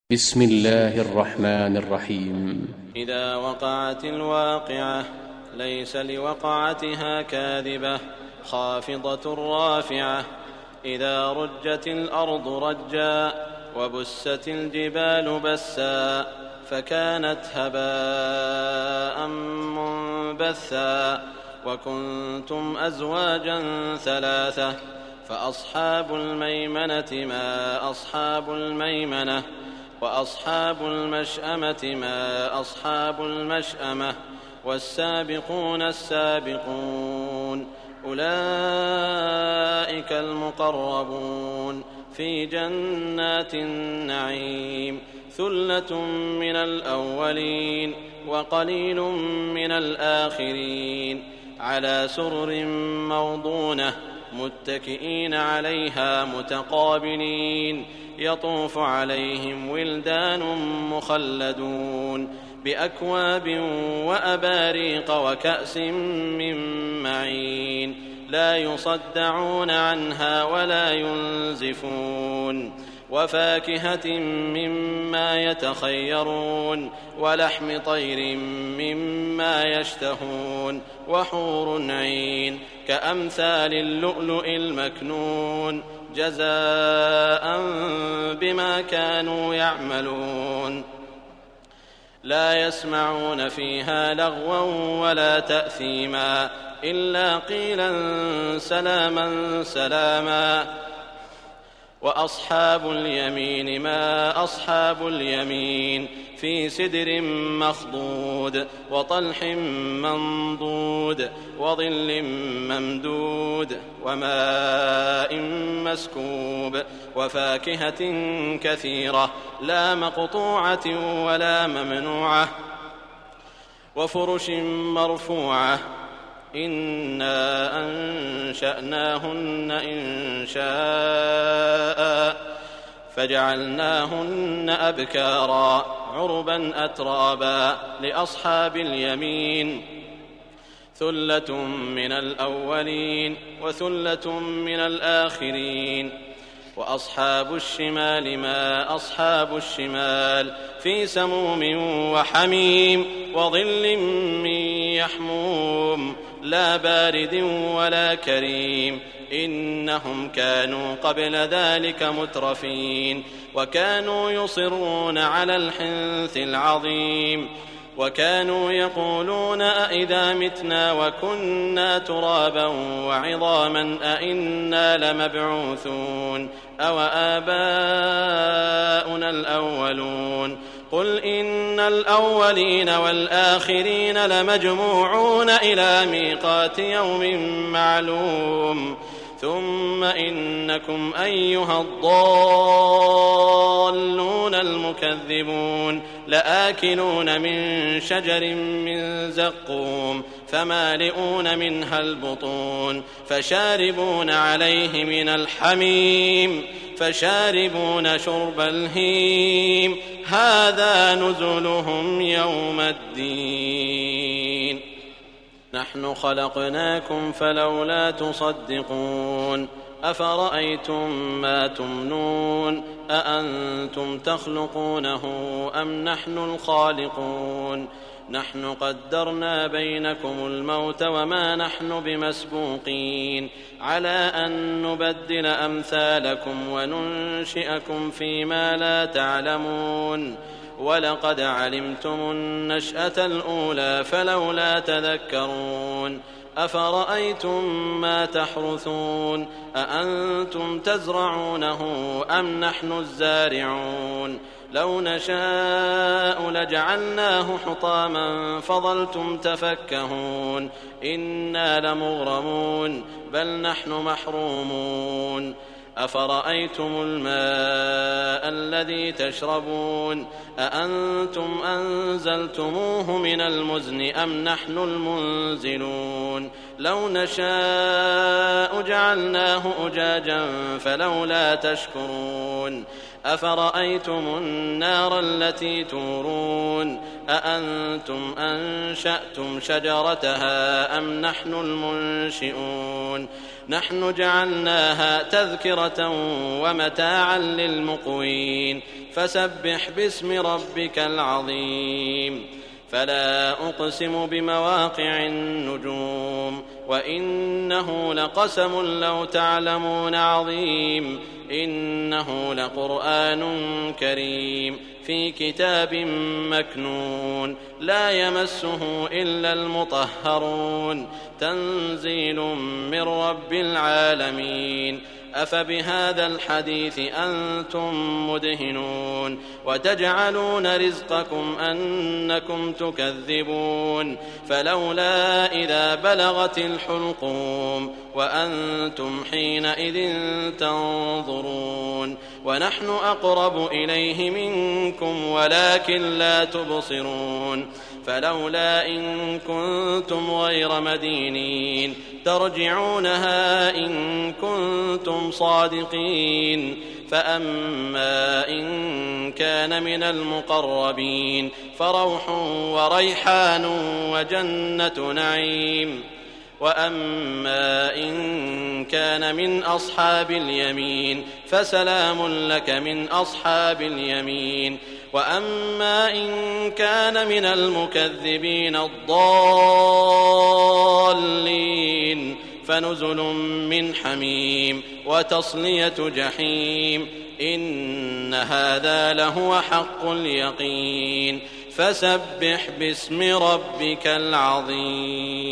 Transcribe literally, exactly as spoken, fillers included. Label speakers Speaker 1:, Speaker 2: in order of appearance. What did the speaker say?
Speaker 1: بسم الله الرحمن الرحيم.
Speaker 2: إذا وقعت الواقعة ليس لوقعتها كاذبة خافضة رافعة. إذا رجت الأرض رجا وبست الجبال بسا فكانت هباء منبثا وكنتم أزواجا ثلاثة فأصحاب الميمنة ما أصحاب الميمنة وأصحاب المشأمة ما أصحاب المشأمة والسابقون السابقون أولئك المقربون في جنات النعيم ثلة من الأولين وقليل من الآخرين على سرر موضونة متكئين عليها متقابلين يطوف عليهم ولدان مخلدون بأكواب وأباريق وكأس من معين لا يصدعون عنها ولا ينزفون وفاكهة مما يتخيرون ولحم طير مما يشتهون وحور عين كأمثال اللؤلؤ المكنون جزاء بما كانوا يعملون لا يسمعون فيها لغوا ولا تأثيما إلا قيلا سلاما سلاما وأصحاب اليمين ما أصحاب اليمين في سدر مخضود وطلح منضود وظل ممدود وماء مسكوب وفاكهة كثيرة لا مقطوعة ولا ممنوعة وفرش مرفوعة إنا أنشأناهن إنشاء فجعلناهن أبكارا عربا أترابا لأصحاب اليمين ثلة من الأولين وثلة من الآخرين وأصحاب الشمال ما أصحاب الشمال في سموم وحميم وظل من يحموم لا بارد ولا كريم إنهم كانوا قبل ذلك مترفين وكانوا يصرون على الحنث العظيم وكانوا يقولون أئذا متنا وكنا ترابا وعظاما أئنا لمبعوثون أو آباؤنا الأولون قل إن الأولين والآخرين لمجموعون إلى ميقات يوم معلوم ثم إنكم أيها الضالون المكذبون لآكلون من شجر من زقوم فمالئون منها البطون فشاربون عليه من الحميم فشاربون شرب الهيم هذا نزلهم يوم الدين نحن خلقناكم فلولا تصدقون أفرأيتم ما تمنون أأنتم تخلقونه أم نحن الخالقون نحن قدرنا بينكم الموت وما نحن بمسبوقين على أن نبدل أمثالكم وننشئكم فيما لا تعلمون ولقد علمتم النشأة الأولى فلولا تذكرون أفرأيتم ما تحرثون أأنتم تزرعونه أم نحن الزارعون لو نشاء لجعلناه حطاما فظلتم تفكهون إنا لمغرمون بل نحن محرومون أفرأيتم الماء الذي تشربون أأنتم أنزلتموه من المزن أم نحن المنزلون لو نشاء جعلناه أجاجا فلولا تشكرون أفرأيتم النار التي تورون أأنتم أنشأتم شجرتها أم نحن المنشئون نحن جعلناها تذكرة ومتاعا للمقوين فسبح باسم ربك العظيم فلا أقسم بمواقع النجوم وإنه لقسم لو تعلمون عظيم إنه لقرآن كريم في كتاب مكنون لا يمسه إلا المطهرون تنزيل من رب العالمين أفبهذا الحديث أنتم مدهنون وتجعلون رزقكم أنكم تكذبون فلولا إذا بلغت الحلقوم وأنتم حينئذ تنظرون ونحن أقرب إليه منكم ولكن لا تبصرون فلولا إن كنتم غير مدينين ترجعونها إن كنتم صادقين فأما إن كان من المقربين فروح وريحان وجنة نعيم وأما إن كان من أصحاب اليمين فسلام لك من أصحاب اليمين وأما إن كان من المكذبين الضالين فنزل من حميم وتصلية جحيم إن هذا لهو حق اليقين فسبح باسم ربك العظيم.